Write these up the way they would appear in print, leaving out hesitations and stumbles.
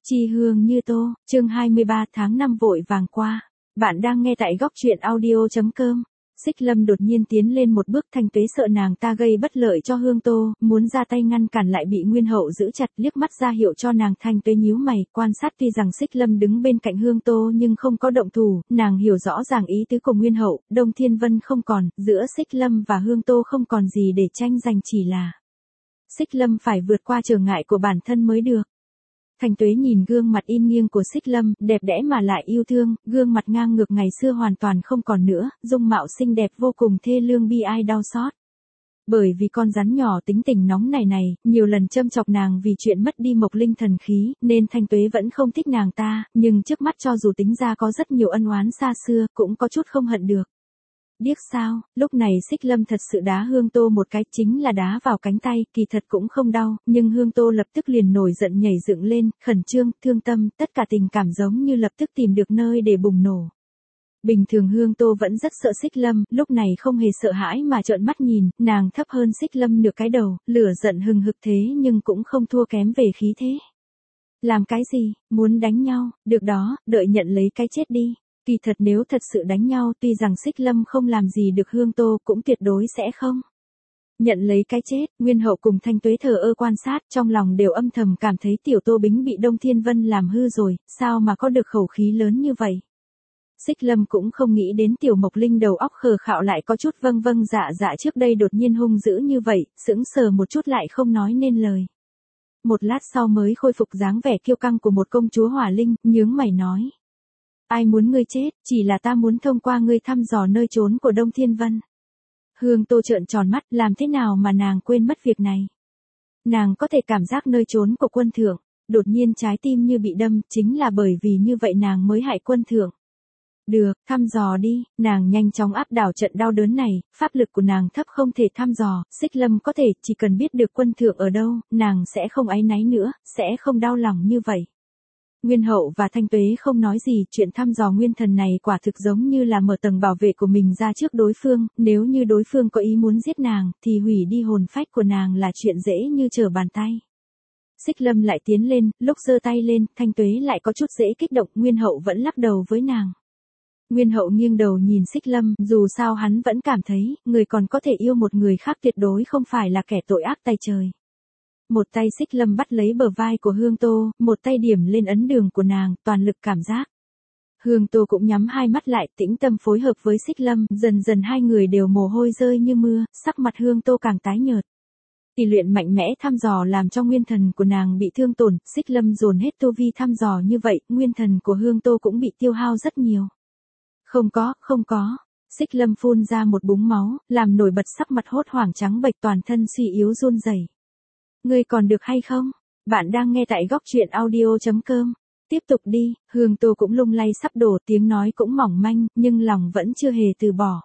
Chi hương như tô, chương 23 tháng 5 vội vàng qua. Bạn đang nghe tại góc truyện audio.com. Xích Lâm đột nhiên tiến lên một bước, Thanh Tuế sợ nàng ta gây bất lợi cho Hương Tô, muốn ra tay ngăn cản lại bị Nguyên Hậu giữ chặt, liếc mắt ra hiệu cho nàng. Thanh Tuế nhíu mày, quan sát tuy rằng Xích Lâm đứng bên cạnh Hương Tô nhưng không có động thủ, nàng hiểu rõ ràng ý tứ của Nguyên Hậu, Đông Thiên Vân không còn, giữa Xích Lâm và Hương Tô không còn gì để tranh giành, chỉ là Xích Lâm phải vượt qua trở ngại của bản thân mới được. Thanh Tuế nhìn gương mặt in nghiêng của Xích Lâm, đẹp đẽ mà lại yêu thương, gương mặt ngang ngược ngày xưa hoàn toàn không còn nữa, dung mạo xinh đẹp vô cùng thê lương bi ai đau xót. Bởi vì con rắn nhỏ tính tình nóng này, nhiều lần châm chọc nàng vì chuyện mất đi Mộc Linh thần khí, nên Thanh Tuế vẫn không thích nàng ta, nhưng trước mắt cho dù tính ra có rất nhiều ân oán xa xưa, cũng có chút không hận được. Điếc sao, lúc này Xích Lâm thật sự đá Hương Tô một cái, chính là đá vào cánh tay, kỳ thật cũng không đau, nhưng Hương Tô lập tức liền nổi giận nhảy dựng lên, khẩn trương, thương tâm, tất cả tình cảm giống như lập tức tìm được nơi để bùng nổ. Bình thường Hương Tô vẫn rất sợ Xích Lâm, lúc này không hề sợ hãi mà trợn mắt nhìn, nàng thấp hơn Xích Lâm nửa cái đầu, lửa giận hừng hực thế nhưng cũng không thua kém về khí thế. Làm cái gì, muốn đánh nhau, được đó, đợi nhận lấy cái chết đi. Kỳ thật nếu thật sự đánh nhau, tuy rằng Xích Lâm không làm gì được Hương Tô, cũng tuyệt đối sẽ không nhận lấy cái chết. Nguyên Hậu cùng Thanh Tuế thờ ơ quan sát, trong lòng đều âm thầm cảm thấy tiểu Tô Bính bị Đông Thiên Vân làm hư rồi, sao mà có được khẩu khí lớn như vậy. Xích Lâm cũng không nghĩ đến tiểu Mộc Linh đầu óc khờ khạo lại có chút vâng vâng dạ dạ, trước đây đột nhiên hung dữ như vậy, sững sờ một chút lại không nói nên lời. Một lát sau mới khôi phục dáng vẻ kiêu căng của một công chúa hỏa linh, nhướng mày nói. Ai muốn ngươi chết, chỉ là ta muốn thông qua ngươi thăm dò nơi trốn của Đông Thiên Vân. Hương Tô trợn tròn mắt, làm thế nào mà nàng quên mất việc này. Nàng có thể cảm giác nơi trốn của quân thượng, đột nhiên trái tim như bị đâm, chính là bởi vì như vậy nàng mới hại quân thượng. Được, thăm dò đi, nàng nhanh chóng áp đảo trận đau đớn này, pháp lực của nàng thấp không thể thăm dò, Xích Lâm có thể, chỉ cần biết được quân thượng ở đâu, nàng sẽ không áy náy nữa, sẽ không đau lòng như vậy. Nguyên Hậu và Thanh Tuế không nói gì, chuyện thăm dò nguyên thần này quả thực giống như là mở tầng bảo vệ của mình ra trước đối phương, nếu như đối phương có ý muốn giết nàng, thì hủy đi hồn phách của nàng là chuyện dễ như trở bàn tay. Xích Lâm lại tiến lên, lúc giơ tay lên, Thanh Tuế lại có chút dễ kích động, Nguyên Hậu vẫn lắc đầu với nàng. Nguyên Hậu nghiêng đầu nhìn Xích Lâm, dù sao hắn vẫn cảm thấy, người còn có thể yêu một người khác tuyệt đối không phải là kẻ tội ác tay trời. Một tay Xích Lâm bắt lấy bờ vai của Hương Tô, một tay điểm lên ấn đường của nàng, toàn lực cảm giác. Hương Tô cũng nhắm hai mắt lại, tĩnh tâm phối hợp với Xích Lâm, dần dần hai người đều mồ hôi rơi như mưa, sắc mặt Hương Tô càng tái nhợt. Tỷ luyện mạnh mẽ thăm dò làm cho nguyên thần của nàng bị thương tổn, Xích Lâm dồn hết tu vi thăm dò như vậy, nguyên thần của Hương Tô cũng bị tiêu hao rất nhiều. Không có. Xích Lâm phun ra một búng máu, làm nổi bật sắc mặt hốt hoảng trắng bệch, toàn thân suy yếu run rẩy. Ngươi còn được hay không? Bạn đang nghe tại góc truyện audio.com. Tiếp tục đi, Hương Tô cũng lung lay sắp đổ, tiếng nói cũng mỏng manh, nhưng lòng vẫn chưa hề từ bỏ.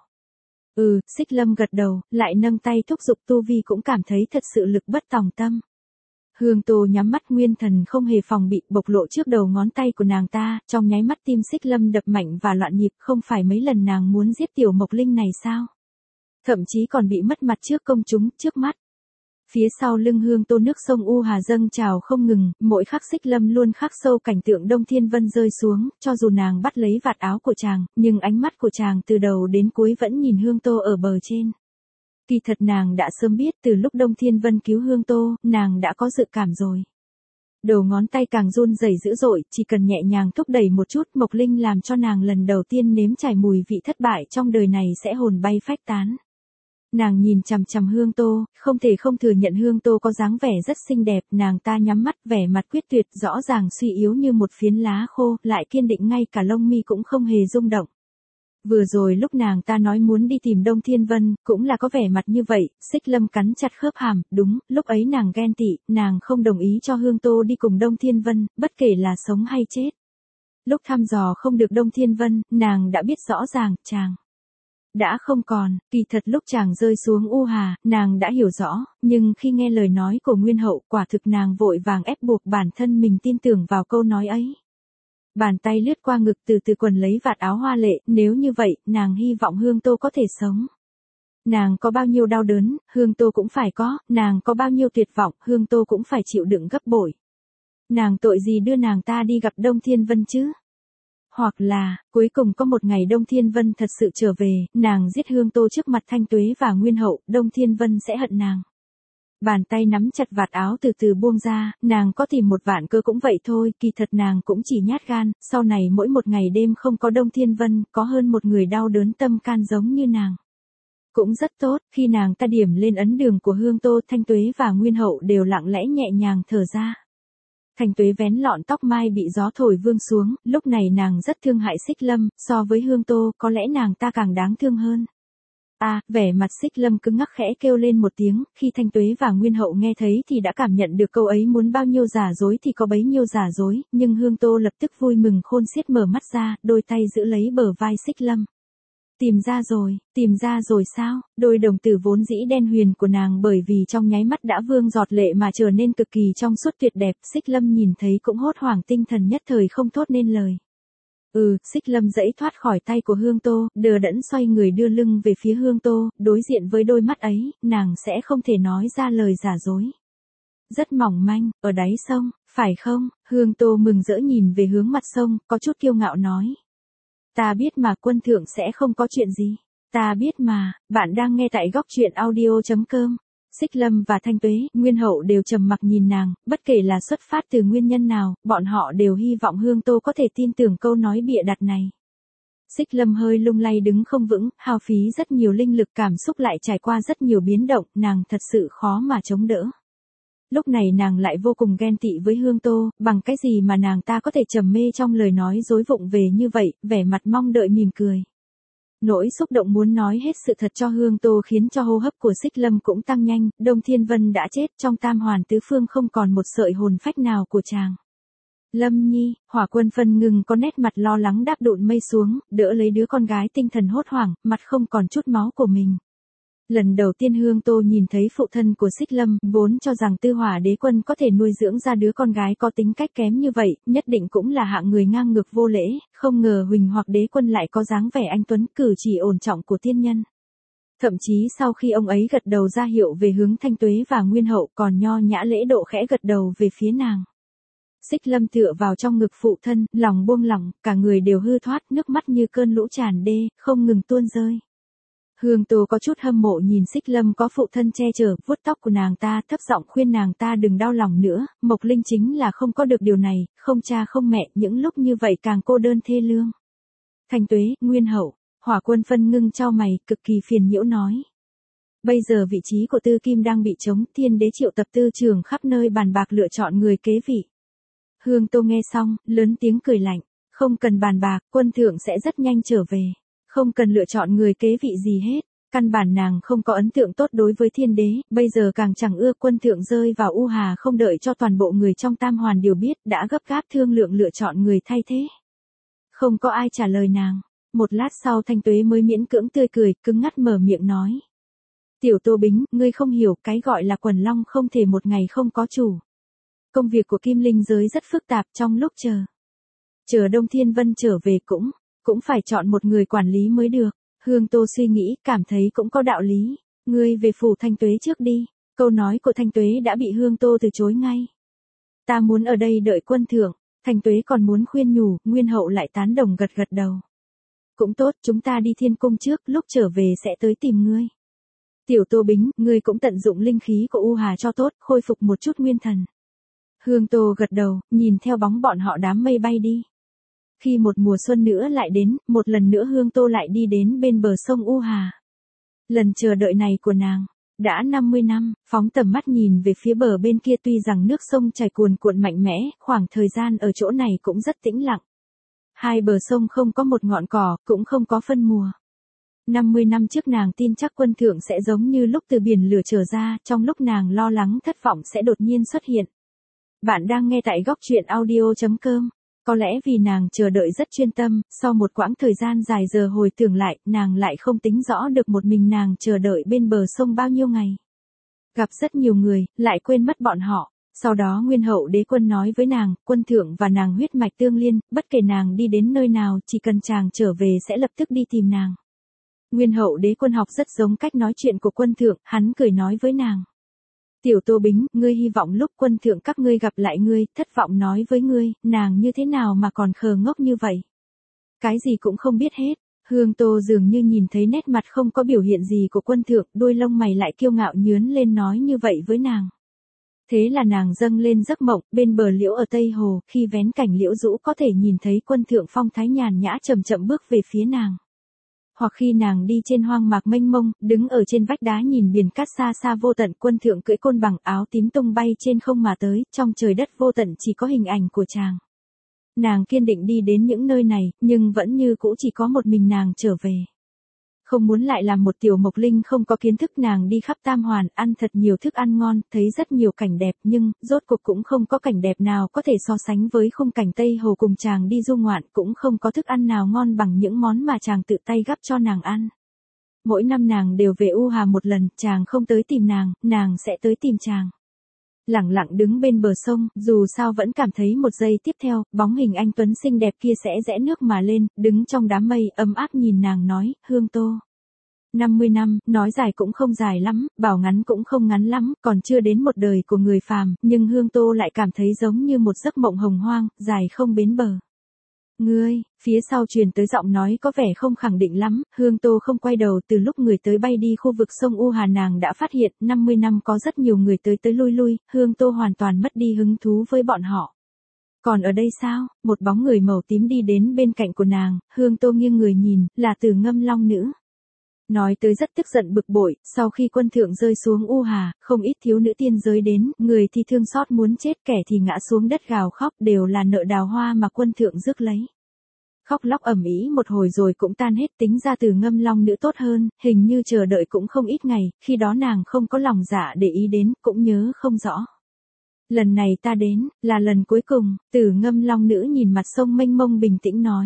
Xích Lâm gật đầu, lại nâng tay thúc giục tu vi, cũng cảm thấy thật sự lực bất tòng tâm. Hương Tô nhắm mắt, nguyên thần không hề phòng bị, bộc lộ trước đầu ngón tay của nàng ta, trong nháy mắt tim Xích Lâm đập mạnh và loạn nhịp, không phải mấy lần nàng muốn giết tiểu Mộc Linh này sao? Thậm chí còn bị mất mặt trước công chúng, trước mắt. Phía sau lưng Hương Tô nước sông U Hà dâng trào không ngừng, mỗi khắc Xích Lâm luôn khắc sâu cảnh tượng Đông Thiên Vân rơi xuống, cho dù nàng bắt lấy vạt áo của chàng, nhưng ánh mắt của chàng từ đầu đến cuối vẫn nhìn Hương Tô ở bờ trên. Kỳ thật nàng đã sớm biết, từ lúc Đông Thiên Vân cứu Hương Tô, nàng đã có dự cảm rồi. Đầu ngón tay càng run rẩy dữ dội, chỉ cần nhẹ nhàng thúc đẩy một chút, Mộc Linh làm cho nàng lần đầu tiên nếm trải mùi vị thất bại trong đời này sẽ hồn bay phách tán. Nàng nhìn chằm chằm Hương Tô, không thể không thừa nhận Hương Tô có dáng vẻ rất xinh đẹp, nàng ta nhắm mắt, vẻ mặt quyết tuyệt, rõ ràng suy yếu như một phiến lá khô, lại kiên định, ngay cả lông mi cũng không hề rung động. Vừa rồi lúc nàng ta nói muốn đi tìm Đông Thiên Vân, cũng là có vẻ mặt như vậy. Xích Lâm cắn chặt khớp hàm, đúng, lúc ấy nàng ghen tị, nàng không đồng ý cho Hương Tô đi cùng Đông Thiên Vân, bất kể là sống hay chết. Lúc thăm dò không được Đông Thiên Vân, nàng đã biết rõ ràng, chàng đã không còn. Kỳ thật lúc chàng rơi xuống U Hà, nàng đã hiểu rõ, nhưng khi nghe lời nói của Nguyên Hậu, quả thực nàng vội vàng ép buộc bản thân mình tin tưởng vào câu nói ấy. Bàn tay lướt qua ngực, từ từ quần lấy vạt áo hoa lệ, nếu như vậy, nàng hy vọng Hương Tô có thể sống. Nàng có bao nhiêu đau đớn, Hương Tô cũng phải có, nàng có bao nhiêu tuyệt vọng, Hương Tô cũng phải chịu đựng gấp bội. Nàng tội gì đưa nàng ta đi gặp Đông Thiên Vân chứ? Hoặc là, cuối cùng có một ngày Đông Thiên Vân thật sự trở về, nàng giết Hương Tô trước mặt Thanh Tuế và Nguyên Hậu, Đông Thiên Vân sẽ hận nàng. Bàn tay nắm chặt vạt áo từ từ buông ra, nàng có tìm một vạn cơ cũng vậy thôi, kỳ thật nàng cũng chỉ nhát gan, sau này mỗi một ngày đêm không có Đông Thiên Vân, có hơn một người đau đớn tâm can giống như nàng. Cũng rất tốt, khi nàng ta điểm lên ấn đường của Hương Tô, Thanh Tuế và Nguyên Hậu đều lặng lẽ nhẹ nhàng thở ra. Thanh Tuế vén lọn tóc mai bị gió thổi vương xuống, lúc này nàng rất thương hại Xích Lâm, so với Hương Tô, có lẽ nàng ta càng đáng thương hơn. Vẻ mặt Xích Lâm cứng ngắc khẽ kêu lên một tiếng, khi Thanh Tuế và Nguyên Hậu nghe thấy thì đã cảm nhận được câu ấy muốn bao nhiêu giả dối thì có bấy nhiêu giả dối, nhưng Hương Tô lập tức vui mừng khôn xiết mở mắt ra, đôi tay giữ lấy bờ vai Xích Lâm. Tìm ra rồi sao? Đôi đồng tử vốn dĩ đen huyền của nàng bởi vì trong nháy mắt đã vương giọt lệ mà trở nên cực kỳ trong suốt tuyệt đẹp, Xích Lâm nhìn thấy cũng hốt hoảng tinh thần nhất thời không thốt nên lời. Xích Lâm giãy thoát khỏi tay của Hương Tô, đờ đẫn xoay người đưa lưng về phía Hương Tô, đối diện với đôi mắt ấy, nàng sẽ không thể nói ra lời giả dối. Rất mỏng manh, ở đáy sông, phải không? Hương Tô mừng rỡ nhìn về hướng mặt sông, có chút kiêu ngạo nói. Ta biết mà quân thượng sẽ không có chuyện gì. Ta biết mà, bạn đang nghe tại góc truyện audio.com. Xích Lâm và Thanh Tuế, Nguyên Hậu đều trầm mặc nhìn nàng, bất kể là xuất phát từ nguyên nhân nào, bọn họ đều hy vọng Hương Tô có thể tin tưởng câu nói bịa đặt này. Xích Lâm hơi lung lay đứng không vững, hao phí rất nhiều linh lực, cảm xúc lại trải qua rất nhiều biến động, nàng thật sự khó mà chống đỡ. Lúc này nàng lại vô cùng ghen tị với Hương Tô, bằng cái gì mà nàng ta có thể trầm mê trong lời nói dối vụng về như vậy, vẻ mặt mong đợi mỉm cười. Nỗi xúc động muốn nói hết sự thật cho Hương Tô khiến cho hô hấp của Xích Lâm cũng tăng nhanh, Đông Thiên Vân đã chết, trong tam hoàn tứ phương không còn một sợi hồn phách nào của chàng. Lâm Nhi, Hỏa Quân Phân ngừng có nét mặt lo lắng đáp đụn mây xuống, đỡ lấy đứa con gái tinh thần hốt hoảng, mặt không còn chút máu của mình. Lần đầu tiên Hương Tô nhìn thấy phụ thân của Xích Lâm, vốn cho rằng Tư Hỏa Đế Quân có thể nuôi dưỡng ra đứa con gái có tính cách kém như vậy, nhất định cũng là hạng người ngang ngược vô lễ, không ngờ Huỳnh Hoặc Đế Quân lại có dáng vẻ anh tuấn, cử chỉ ổn trọng của tiên nhân. Thậm chí sau khi ông ấy gật đầu ra hiệu về hướng Thanh Tuế và Nguyên Hậu, còn nho nhã lễ độ khẽ gật đầu về phía nàng. Xích Lâm tựa vào trong ngực phụ thân, lòng buông lỏng, cả người đều hư thoát, nước mắt như cơn lũ tràn đê, không ngừng tuôn rơi. Hương Tô có chút hâm mộ nhìn Xích Lâm có phụ thân che chở, vuốt tóc của nàng ta, thấp giọng khuyên nàng ta đừng đau lòng nữa, Mộc Linh chính là không có được điều này, không cha không mẹ, những lúc như vậy càng cô đơn thê lương. Thanh Tuế, Nguyên Hậu, Hỏa Quân Phân ngưng chau mày, cực kỳ phiền nhiễu nói. Bây giờ vị trí của Tư Kim đang bị trống, Thiên Đế triệu tập tư trưởng khắp nơi bàn bạc lựa chọn người kế vị. Hương Tô nghe xong, lớn tiếng cười lạnh, không cần bàn bạc, quân thượng sẽ rất nhanh trở về. Không cần lựa chọn người kế vị gì hết, căn bản nàng không có ấn tượng tốt đối với Thiên Đế, bây giờ càng chẳng ưa quân thượng rơi vào u hà không đợi cho toàn bộ người trong tam hoàn đều biết, đã gấp gáp thương lượng lựa chọn người thay thế. Không có ai trả lời nàng, một lát sau Thanh Tuế mới miễn cưỡng tươi cười, cứng ngắt mở miệng nói. Tiểu Tô Bính, ngươi không hiểu, cái gọi là quần long không thể một ngày không có chủ. Công việc của Kim Linh giới rất phức tạp, trong lúc chờ Đông Thiên Vân trở về cũng phải chọn một người quản lý mới được. Hương Tô suy nghĩ, cảm thấy cũng có đạo lý. Ngươi về phủ Thanh Tuế trước đi. Câu nói của Thanh Tuế đã bị Hương Tô từ chối ngay. Ta muốn ở đây đợi quân thượng. Thanh Tuế còn muốn khuyên nhủ, Nguyên Hậu lại tán đồng gật gật đầu. Cũng tốt, chúng ta đi Thiên Cung trước, lúc trở về sẽ tới tìm ngươi. Tiểu Tô Bính, ngươi cũng tận dụng linh khí của U Hà cho tốt, khôi phục một chút nguyên thần. Hương Tô gật đầu, nhìn theo bóng bọn họ đám mây bay đi. Khi một mùa xuân nữa lại đến, một lần nữa Hương Tô lại đi đến bên bờ sông U Hà. Lần chờ đợi này của nàng, đã 50 năm, phóng tầm mắt nhìn về phía bờ bên kia tuy rằng nước sông chảy cuồn cuộn mạnh mẽ, khoảng thời gian ở chỗ này cũng rất tĩnh lặng. Hai bờ sông không có một ngọn cỏ, cũng không có phân mùa. 50 năm trước nàng tin chắc quân thượng sẽ giống như lúc từ biển lửa trở ra, trong lúc nàng lo lắng thất vọng sẽ đột nhiên xuất hiện. Bạn đang nghe tại góc truyện audio.com. Có lẽ vì nàng chờ đợi rất chuyên tâm, sau một quãng thời gian dài giờ hồi tưởng lại, nàng lại không tính rõ được một mình nàng chờ đợi bên bờ sông bao nhiêu ngày. Gặp rất nhiều người, lại quên mất bọn họ. Sau đó Nguyên Hậu Đế Quân nói với nàng, quân thượng và nàng huyết mạch tương liên, bất kể nàng đi đến nơi nào, chỉ cần chàng trở về sẽ lập tức đi tìm nàng. Nguyên Hậu Đế Quân học rất giống cách nói chuyện của quân thượng, hắn cười nói với nàng. Tiểu Tô Bính, ngươi hy vọng lúc quân thượng các ngươi gặp lại ngươi, thất vọng nói với ngươi, nàng như thế nào mà còn khờ ngốc như vậy. Cái gì cũng không biết hết. Hương Tô dường như nhìn thấy nét mặt không có biểu hiện gì của quân thượng, đôi lông mày lại kiêu ngạo nhướn lên nói như vậy với nàng. Thế là nàng dâng lên giấc mộng, bên bờ liễu ở Tây Hồ, khi vén cảnh liễu rũ có thể nhìn thấy quân thượng phong thái nhàn nhã chậm chậm bước về phía nàng. Hoặc khi nàng đi trên hoang mạc mênh mông, đứng ở trên vách đá nhìn biển cát xa xa vô tận, quân thượng cưỡi côn bằng áo tím tung bay trên không mà tới, trong trời đất vô tận chỉ có hình ảnh của chàng. Nàng kiên định đi đến những nơi này, nhưng vẫn như cũ chỉ có một mình nàng trở về. Không muốn lại làm một tiểu mộc linh không có kiến thức, nàng đi khắp Tam Hoàn, ăn thật nhiều thức ăn ngon, thấy rất nhiều cảnh đẹp, nhưng, rốt cuộc cũng không có cảnh đẹp nào có thể so sánh với khung cảnh Tây Hồ cùng chàng đi du ngoạn, cũng không có thức ăn nào ngon bằng những món mà chàng tự tay gắp cho nàng ăn. Mỗi năm nàng đều về U Hà một lần, chàng không tới tìm nàng sẽ tới tìm chàng. Lặng lặng đứng bên bờ sông, dù sao vẫn cảm thấy một giây tiếp theo, bóng hình anh tuấn xinh đẹp kia sẽ rẽ nước mà lên, đứng trong đám mây, ấm áp nhìn nàng nói, Hương Tô. 50 năm, nói dài cũng không dài lắm, bảo ngắn cũng không ngắn lắm, còn chưa đến một đời của người phàm, nhưng Hương Tô lại cảm thấy giống như một giấc mộng hồng hoang, dài không bến bờ. Ngươi, phía sau truyền tới giọng nói có vẻ không khẳng định lắm, Hương Tô không quay đầu, từ lúc người tới bay đi khu vực sông U Hà nàng đã phát hiện, 50 năm có rất nhiều người tới tới lui lui, Hương Tô hoàn toàn mất đi hứng thú với bọn họ. Còn ở đây sao, một bóng người màu tím đi đến bên cạnh của nàng, Hương Tô nghiêng người nhìn, là Từ Ngâm Long Nữ. Nói tới rất tức giận bực bội, sau khi quân thượng rơi xuống U Hà, không ít thiếu nữ tiên giới đến, người thì thương xót muốn chết, kẻ thì ngã xuống đất gào khóc, đều là nợ đào hoa mà quân thượng rước lấy. Khóc lóc ầm ĩ một hồi rồi cũng tan hết, tính ra Từ Ngâm Long Nữ tốt hơn, hình như chờ đợi cũng không ít ngày, khi đó nàng không có lòng dạ để ý đến, cũng nhớ không rõ. Lần này ta đến, là lần cuối cùng, Từ Ngâm Long Nữ nhìn mặt sông mênh mông bình tĩnh nói.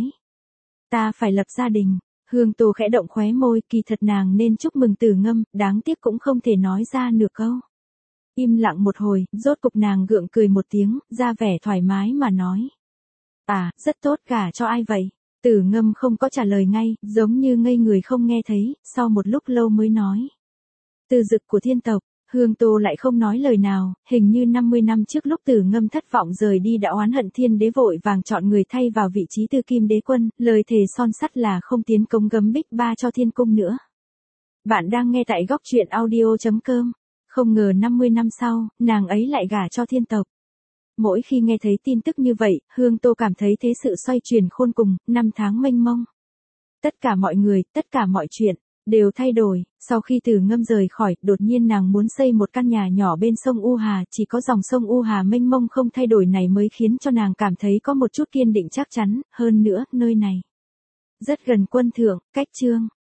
Ta phải lập gia đình. Hương Tô khẽ động khóe môi, kỳ thật nàng nên chúc mừng Từ Ngâm, đáng tiếc cũng không thể nói ra nửa câu. Im lặng một hồi, rốt cục nàng gượng cười một tiếng, ra vẻ thoải mái mà nói. À, rất tốt, gả cho ai vậy? Từ Ngâm không có trả lời ngay, giống như ngây người không nghe thấy, sau một lúc lâu mới nói. Từ Dực của thiên tộc. Hương Tô lại không nói lời nào, hình như 50 năm trước lúc Từ Ngâm thất vọng rời đi đã oán hận thiên đế, vội vàng chọn người thay vào vị trí Tư Kim Đế Quân, lời thề son sắt là không tiến công gấm bích ba cho thiên cung nữa. Bạn đang nghe tại góc truyện audio.com. Không ngờ 50 năm sau, nàng ấy lại gả cho thiên tộc. Mỗi khi nghe thấy tin tức như vậy, Hương Tô cảm thấy thế sự xoay chuyển khôn cùng, năm tháng mênh mông. Tất cả mọi người, tất cả mọi chuyện đều thay đổi. Sau khi Từ Ngâm rời khỏi, đột nhiên nàng muốn xây một căn nhà nhỏ bên sông U Hà, chỉ có dòng sông U Hà mênh mông không thay đổi này mới khiến cho nàng cảm thấy có một chút kiên định chắc chắn, hơn nữa, nơi này rất gần quân thượng, cách Trương